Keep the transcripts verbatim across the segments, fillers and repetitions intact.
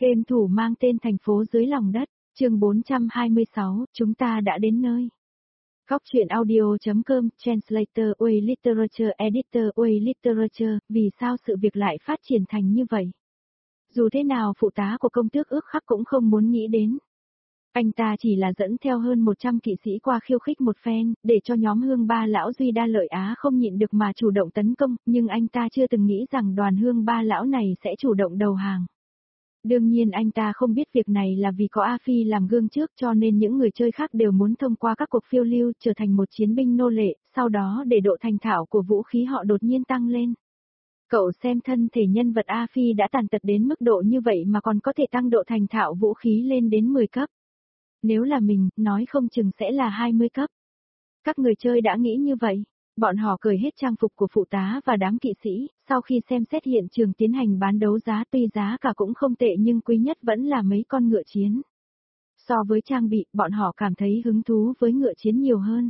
Game thủ mang tên thành phố dưới lòng đất, chương bốn trăm hai mươi sáu, chúng ta đã đến nơi. Góc truyện audio.com, Translator, Way Literature Editor, Way Literature, vì sao sự việc lại phát triển thành như vậy? Dù thế nào phụ tá của công tước ước khắc cũng không muốn nghĩ đến. Anh ta chỉ là dẫn theo hơn một trăm kỵ sĩ qua khiêu khích một phen, để cho nhóm Hương Ba Lão Duy Đa Lợi Á không nhịn được mà chủ động tấn công, nhưng anh ta chưa từng nghĩ rằng đoàn Hương Ba Lão này sẽ chủ động đầu hàng. Đương nhiên anh ta không biết việc này là vì có A Phi làm gương trước cho nên những người chơi khác đều muốn thông qua các cuộc phiêu lưu trở thành một chiến binh nô lệ, sau đó để độ thành thạo của vũ khí họ đột nhiên tăng lên. Cậu xem thân thể nhân vật A Phi đã tàn tật đến mức độ như vậy mà còn có thể tăng độ thành thạo vũ khí lên đến mười cấp. Nếu là mình, nói không chừng sẽ là hai mươi cấp. Các người chơi đã nghĩ như vậy. Bọn họ cởi hết trang phục của phụ tá và đám kỵ sĩ, sau khi xem xét hiện trường tiến hành bán đấu giá tuy giá cả cũng không tệ nhưng quý nhất vẫn là mấy con ngựa chiến. So với trang bị, bọn họ cảm thấy hứng thú với ngựa chiến nhiều hơn.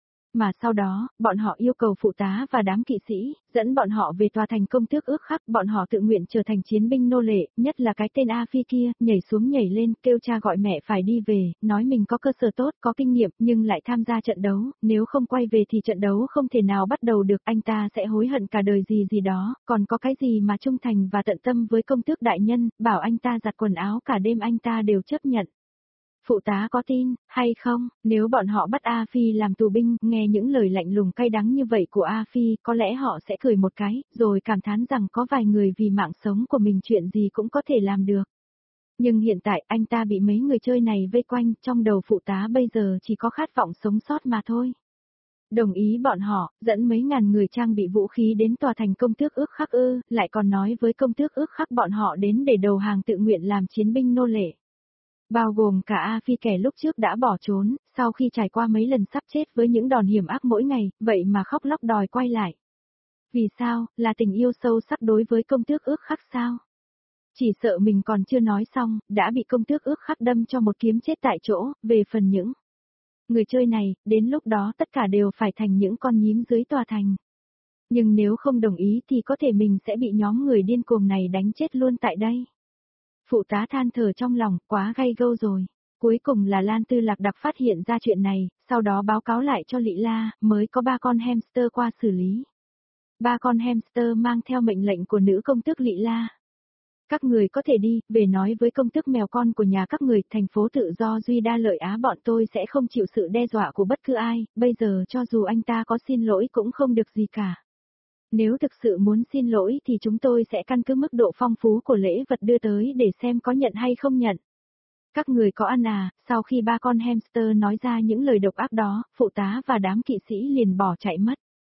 Mà sau đó, bọn họ yêu cầu phụ tá và đám kỵ sĩ, dẫn bọn họ về tòa thành công tước ước khắc, bọn họ tự nguyện trở thành chiến binh nô lệ, nhất là cái tên A Phi kia, nhảy xuống nhảy lên, kêu cha gọi mẹ phải đi về, nói mình có cơ sở tốt, có kinh nghiệm, nhưng lại tham gia trận đấu, nếu không quay về thì trận đấu không thể nào bắt đầu được, anh ta sẽ hối hận cả đời gì gì đó, còn có cái gì mà trung thành và tận tâm với công tước đại nhân, bảo anh ta giặt quần áo cả đêm anh ta đều chấp nhận. Phụ tá có tin, hay không, nếu bọn họ bắt A Phi làm tù binh, nghe những lời lạnh lùng cay đắng như vậy của A Phi, có lẽ họ sẽ cười một cái, rồi cảm thán rằng có vài người vì mạng sống của mình chuyện gì cũng có thể làm được. Nhưng hiện tại anh ta bị mấy người chơi này vây quanh, trong đầu phụ tá bây giờ chỉ có khát vọng sống sót mà thôi. Đồng ý bọn họ, dẫn mấy ngàn người trang bị vũ khí đến tòa thành công tước ước khắc ư, lại còn nói với công tước ước khắc bọn họ đến để đầu hàng tự nguyện làm chiến binh nô lệ. Bao gồm cả A Phi kẻ lúc trước đã bỏ trốn, sau khi trải qua mấy lần sắp chết với những đòn hiểm ác mỗi ngày, vậy mà khóc lóc đòi quay lại. Vì sao, là tình yêu sâu sắc đối với công tước ước khắc sao? Chỉ sợ mình còn chưa nói xong, đã bị công tước ước khắc đâm cho một kiếm chết tại chỗ, về phần những người chơi này, đến lúc đó tất cả đều phải thành những con nhím dưới tòa thành. Nhưng nếu không đồng ý thì có thể mình sẽ bị nhóm người điên cuồng này đánh chết luôn tại đây. Phụ tá than thở trong lòng, quá gay gâu rồi. Cuối cùng là Lan Tư Lạc Đặc phát hiện ra chuyện này, sau đó báo cáo lại cho Lị La, mới có ba con hamster qua xử lý. Ba con hamster mang theo mệnh lệnh của nữ công tước Lị La. Các người có thể đi, về nói với công tước mèo con của nhà các người, thành phố tự do Duy Đa Lợi Á bọn tôi sẽ không chịu sự đe dọa của bất cứ ai, bây giờ cho dù anh ta có xin lỗi cũng không được gì cả. Nếu thực sự muốn xin lỗi thì chúng tôi sẽ căn cứ mức độ phong phú của lễ vật đưa tới để xem có nhận hay không nhận. Các người có ăn à, sau khi ba con hamster nói ra những lời độc ác đó, phụ tá và đám kỵ sĩ liền bỏ chạy mất.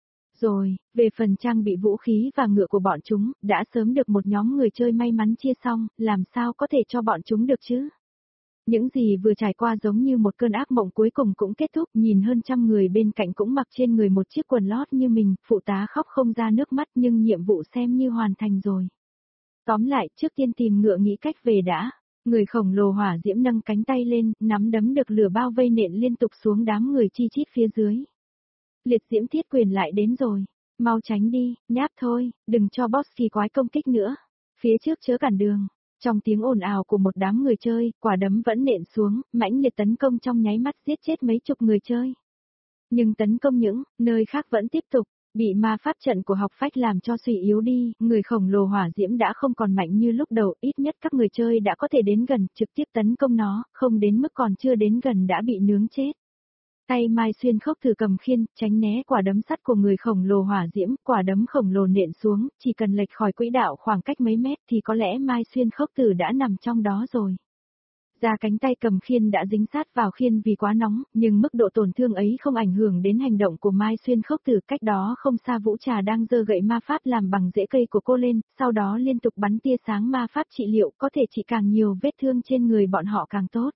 Rồi, về phần trang bị vũ khí và ngựa của bọn chúng, đã sớm được một nhóm người chơi may mắn chia xong, làm sao có thể cho bọn chúng được chứ? Những gì vừa trải qua giống như một cơn ác mộng cuối cùng cũng kết thúc, nhìn hơn trăm người bên cạnh cũng mặc trên người một chiếc quần lót như mình, phụ tá khóc không ra nước mắt nhưng nhiệm vụ xem như hoàn thành rồi. Tóm lại, trước tiên tìm ngựa nghĩ cách về đã, người khổng lồ hỏa diễm nâng cánh tay lên, nắm đấm được lửa bao vây nện liên tục xuống đám người chi chít phía dưới. Liệt diễm thiết quyền lại đến rồi, mau tránh đi, nháp thôi, đừng cho boss kỳ quái công kích nữa, phía trước chớ cản đường. Trong tiếng ồn ào của một đám người chơi, quả đấm vẫn nện xuống, mãnh liệt tấn công trong nháy mắt giết chết mấy chục người chơi. Nhưng tấn công những nơi khác vẫn tiếp tục, bị ma pháp trận của học phách làm cho suy yếu đi, người khổng lồ hỏa diễm đã không còn mạnh như lúc đầu, ít nhất các người chơi đã có thể đến gần, trực tiếp tấn công nó, không đến mức còn chưa đến gần đã bị nướng chết. Tay Mai Xuyên Khốc thử cầm khiên, tránh né quả đấm sắt của người khổng lồ hỏa diễm, quả đấm khổng lồ nện xuống, chỉ cần lệch khỏi quỹ đạo khoảng cách mấy mét thì có lẽ Mai Xuyên Khốc tử đã nằm trong đó rồi. Da cánh tay cầm khiên đã dính sát vào khiên vì quá nóng, nhưng mức độ tổn thương ấy không ảnh hưởng đến hành động của Mai Xuyên Khốc tử, cách đó không xa Vũ Trà đang giơ gậy ma pháp làm bằng rễ cây của cô lên, sau đó liên tục bắn tia sáng ma pháp trị liệu, có thể trị càng nhiều vết thương trên người bọn họ càng tốt.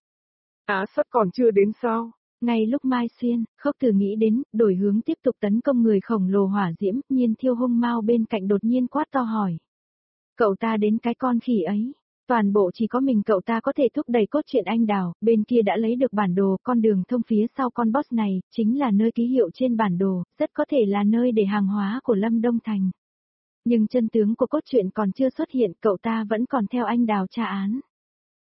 Á sắt còn chưa đến sao? Ngay lúc Mai Xuyên, Khốc Tử nghĩ đến, đổi hướng tiếp tục tấn công người khổng lồ hỏa diễm, Nhiên Thiêu Hung Mao bên cạnh đột nhiên quát to hỏi. Cậu ta đến cái con khỉ ấy, toàn bộ chỉ có mình cậu ta có thể thúc đẩy cốt truyện anh đào, bên kia đã lấy được bản đồ, con đường thông phía sau con boss này, chính là nơi ký hiệu trên bản đồ, rất có thể là nơi để hàng hóa của Lâm Đông Thành. Nhưng chân tướng của cốt truyện còn chưa xuất hiện, cậu ta vẫn còn theo anh đào tra án.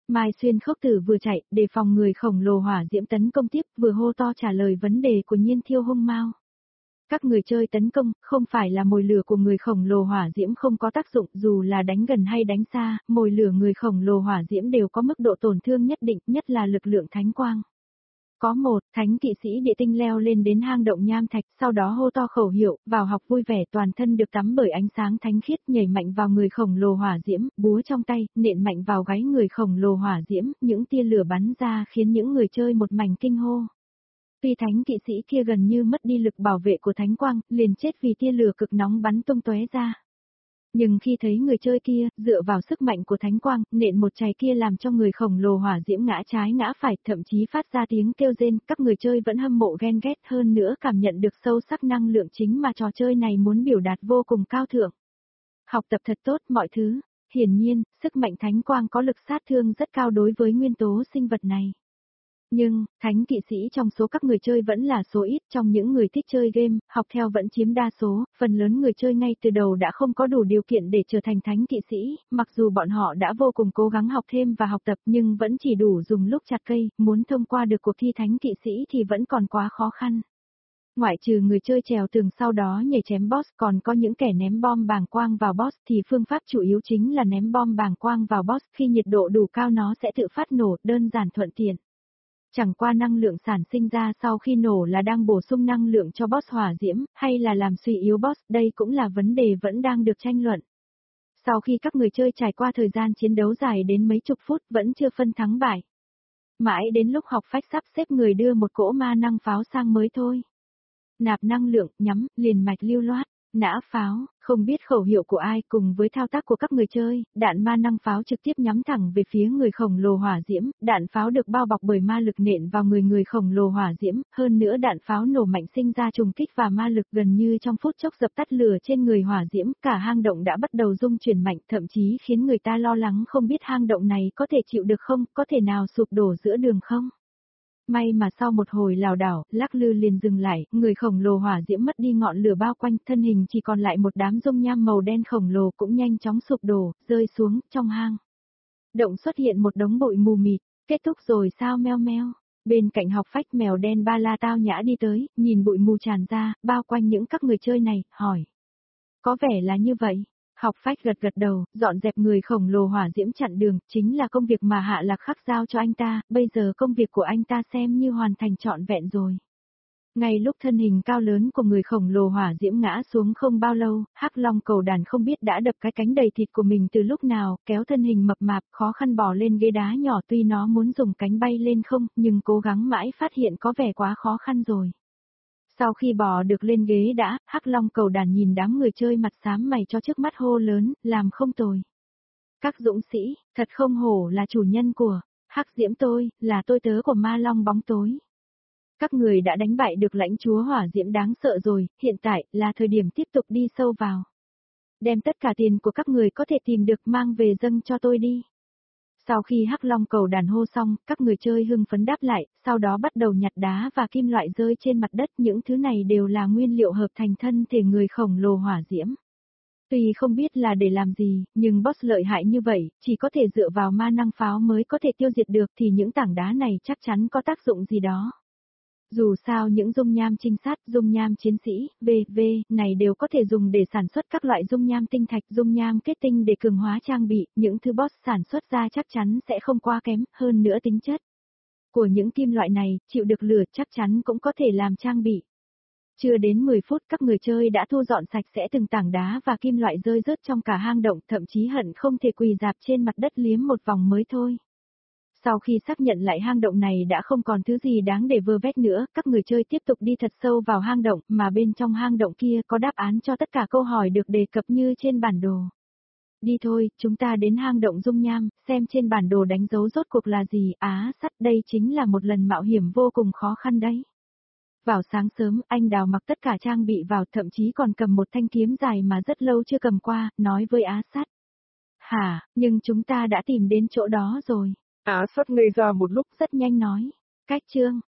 Mai Xuyên Khốc Tử vừa chạy, đề phòng người khổng lồ hỏa diễm tấn công tiếp, vừa hô to trả lời vấn đề của Nhiên Thiêu Hung Mao. Các người chơi tấn công, không phải là mồi lửa của người khổng lồ hỏa diễm không có tác dụng, dù là đánh gần hay đánh xa, mồi lửa người khổng lồ hỏa diễm đều có mức độ tổn thương nhất định, nhất là lực lượng thánh quang. Có một, thánh kỵ sĩ địa tinh leo lên đến hang động nham thạch, sau đó hô to khẩu hiệu, vào học vui vẻ, toàn thân được tắm bởi ánh sáng thánh khiết, nhảy mạnh vào người khổng lồ hỏa diễm, búa trong tay, nện mạnh vào gáy người khổng lồ hỏa diễm, những tia lửa bắn ra khiến những người chơi một mảnh kinh hô. Tuy thánh kỵ sĩ kia gần như mất đi lực bảo vệ của thánh quang, liền chết vì tia lửa cực nóng bắn tung tóe ra. Nhưng khi thấy người chơi kia, dựa vào sức mạnh của thánh quang, nện một chày kia làm cho người khổng lồ hỏa diễm ngã trái ngã phải, thậm chí phát ra tiếng kêu rên, các người chơi vẫn hâm mộ ghen ghét hơn nữa, cảm nhận được sâu sắc năng lượng chính mà trò chơi này muốn biểu đạt vô cùng cao thượng. Học tập thật tốt mọi thứ, hiển nhiên, sức mạnh thánh quang có lực sát thương rất cao đối với nguyên tố sinh vật này. Nhưng, thánh kỵ sĩ trong số các người chơi vẫn là số ít, trong những người thích chơi game, học theo vẫn chiếm đa số, phần lớn người chơi ngay từ đầu đã không có đủ điều kiện để trở thành thánh kỵ sĩ, mặc dù bọn họ đã vô cùng cố gắng học thêm và học tập nhưng vẫn chỉ đủ dùng lúc chặt cây, muốn thông qua được cuộc thi thánh kỵ sĩ thì vẫn còn quá khó khăn. Ngoại trừ người chơi trèo tường sau đó nhảy chém boss, còn có những kẻ ném bom bàng quang vào boss thì phương pháp chủ yếu chính là ném bom bàng quang vào boss, khi nhiệt độ đủ cao nó sẽ tự phát nổ, đơn giản thuận tiện. Chẳng qua năng lượng sản sinh ra sau khi nổ là đang bổ sung năng lượng cho boss hỏa diễm, hay là làm suy yếu boss, đây cũng là vấn đề vẫn đang được tranh luận. Sau khi các người chơi trải qua thời gian chiến đấu dài đến mấy chục phút vẫn chưa phân thắng bại. Mãi đến lúc học phách sắp xếp người đưa một cỗ ma năng pháo sang mới thôi. Nạp năng lượng, nhắm, liền mạch lưu loát, nã pháo, không biết khẩu hiệu của ai cùng với thao tác của các người chơi, đạn ma năng pháo trực tiếp nhắm thẳng về phía người khổng lồ hỏa diễm, đạn pháo được bao bọc bởi ma lực nện vào người người khổng lồ hỏa diễm, hơn nữa đạn pháo nổ mạnh sinh ra trùng kích và ma lực gần như trong phút chốc dập tắt lửa trên người hỏa diễm, cả hang động đã bắt đầu rung chuyển mạnh, thậm chí khiến người ta lo lắng không biết hang động này có thể chịu được không, có thể nào sụp đổ giữa đường không. May mà sau một hồi lảo đảo, lắc lư liền dừng lại, người khổng lồ hỏa diễm mất đi ngọn lửa bao quanh, thân hình chỉ còn lại một đám dung nham màu đen khổng lồ cũng nhanh chóng sụp đổ, rơi xuống, trong hang động xuất hiện một đống bụi mù mịt, kết thúc rồi sao meo meo. Bên cạnh học phách mèo đen ba la tao nhã đi tới, nhìn bụi mù tràn ra, bao quanh những các người chơi này, hỏi. Có vẻ là như vậy. Học phách gật gật đầu, dọn dẹp người khổng lồ hỏa diễm chặn đường, chính là công việc mà Hạ Lạc Khắc giao cho anh ta, bây giờ công việc của anh ta xem như hoàn thành trọn vẹn rồi. Ngay lúc thân hình cao lớn của người khổng lồ hỏa diễm ngã xuống không bao lâu, Hắc Long cầu đàn không biết đã đập cái cánh đầy thịt của mình từ lúc nào, kéo thân hình mập mạp, khó khăn bò lên ghế đá nhỏ, tuy nó muốn dùng cánh bay lên không, nhưng cố gắng mãi phát hiện có vẻ quá khó khăn rồi. Sau khi bò được lên ghế đã, Hắc Long cầu đàn nhìn đám người chơi mặt xám mày cho trước mắt hô lớn, làm không tồi. Các dũng sĩ, thật không hổ là chủ nhân của Hắc Diễm tôi, là tôi tớ của Ma Long bóng tối. Các người đã đánh bại được lãnh chúa hỏa diễm đáng sợ rồi, hiện tại là thời điểm tiếp tục đi sâu vào. Đem tất cả tiền của các người có thể tìm được mang về dâng cho tôi đi. Sau khi Hắc Long cầu đàn hô xong, các người chơi hưng phấn đáp lại, sau đó bắt đầu nhặt đá và kim loại rơi trên mặt đất, những thứ này đều là nguyên liệu hợp thành thân thể người khổng lồ hỏa diễm. Tuy không biết là để làm gì, nhưng boss lợi hại như vậy, chỉ có thể dựa vào ma năng pháo mới có thể tiêu diệt được thì những tảng đá này chắc chắn có tác dụng gì đó. Dù sao những dung nham trinh sát, dung nham chiến sĩ, vân vân này đều có thể dùng để sản xuất các loại dung nham tinh thạch, dung nham kết tinh để cường hóa trang bị, những thứ boss sản xuất ra chắc chắn sẽ không quá kém, hơn nữa tính chất của những kim loại này, chịu được lửa chắc chắn cũng có thể làm trang bị. Chưa đến mười phút các người chơi đã thu dọn sạch sẽ từng tảng đá và kim loại rơi rớt trong cả hang động, thậm chí hận không thể quỳ dạp trên mặt đất liếm một vòng mới thôi. Sau khi xác nhận lại hang động này đã không còn thứ gì đáng để vơ vét nữa, các người chơi tiếp tục đi thật sâu vào hang động, mà bên trong hang động kia có đáp án cho tất cả câu hỏi được đề cập như trên bản đồ. Đi thôi, chúng ta đến hang động dung nham, xem trên bản đồ đánh dấu rốt cuộc là gì, á sắt, đây chính là một lần mạo hiểm vô cùng khó khăn đấy. Vào sáng sớm, anh Đào mặc tất cả trang bị vào, thậm chí còn cầm một thanh kiếm dài mà rất lâu chưa cầm qua, nói với Á Sắt. Hả, nhưng chúng ta đã tìm đến chỗ đó rồi. Á Sắt ngây ra một lúc, rất nhanh nói. Cách chương.